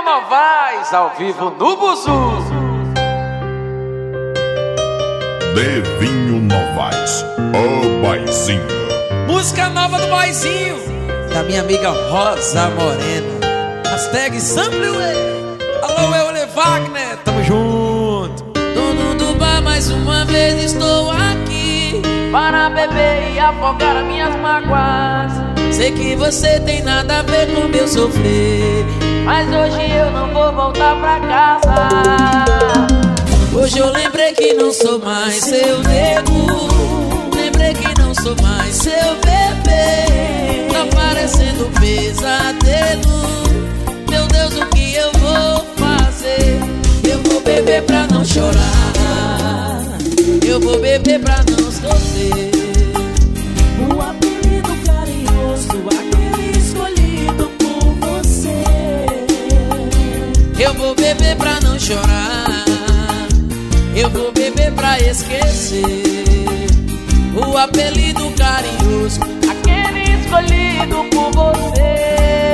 Novaes, ao vivo no Buzu. Devinho Novaes, o Boizinho. Música nova do Boizinho, da minha amiga Rosa Morena. Hashtag Sampleway. Alô, Euler Wagner, tamo junto. Dono do bar, mais uma vez estou aqui Para beber e afogar as minhas mágoas. Sei que você tem nada a ver com meu sofrer, Mas hoje eu não vou voltar pra casa. hoje eu lembrei que não sou mais seu nego. Lembrei que não sou mais seu bebê. Tá parecendo um pesadelo. Meu Deus, o que eu vou fazer? Eu vou beber pra não chorar, eu vou beber pra não sofrer. O apelido carinhoso, aquele escolhido por você. Eu vou beber pra não chorar, eu vou beber pra esquecer. O apelido carinhoso, Aquele escolhido por você.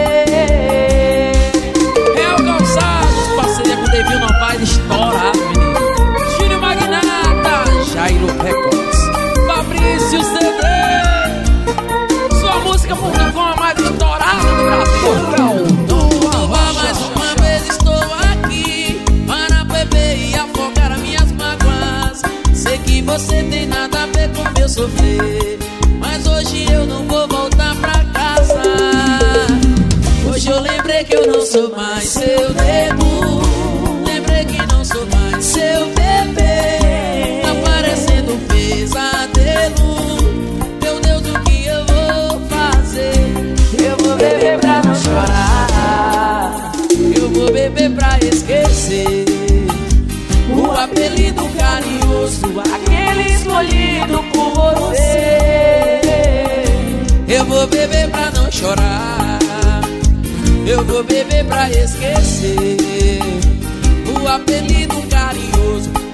Real Calçados, parceria com Devinho Novaes, estourado, menino. Júnior Magnata, Jairo Records, Fabrício CD. Sua música por não a mais estourada do Brasil. do bar, mais uma vez estou aqui para beber e afogar as minhas mágoas. Sei que você tem nada a ver com meu sofrer, mas hoje eu não vou voltar pra casa. Hoje eu lembrei que eu não sou mais seu nego. Lembrei que não sou mais seu bebê. Tá parecendo um pesadelo. Meu Deus, o que eu vou fazer? Eu vou beber pra não chorar, Eu vou beber pra esquecer. O apelido carinhoso, aquele escolhido por você. eu vou beber pra não chorar, eu vou beber pra esquecer. O apelido carinhoso,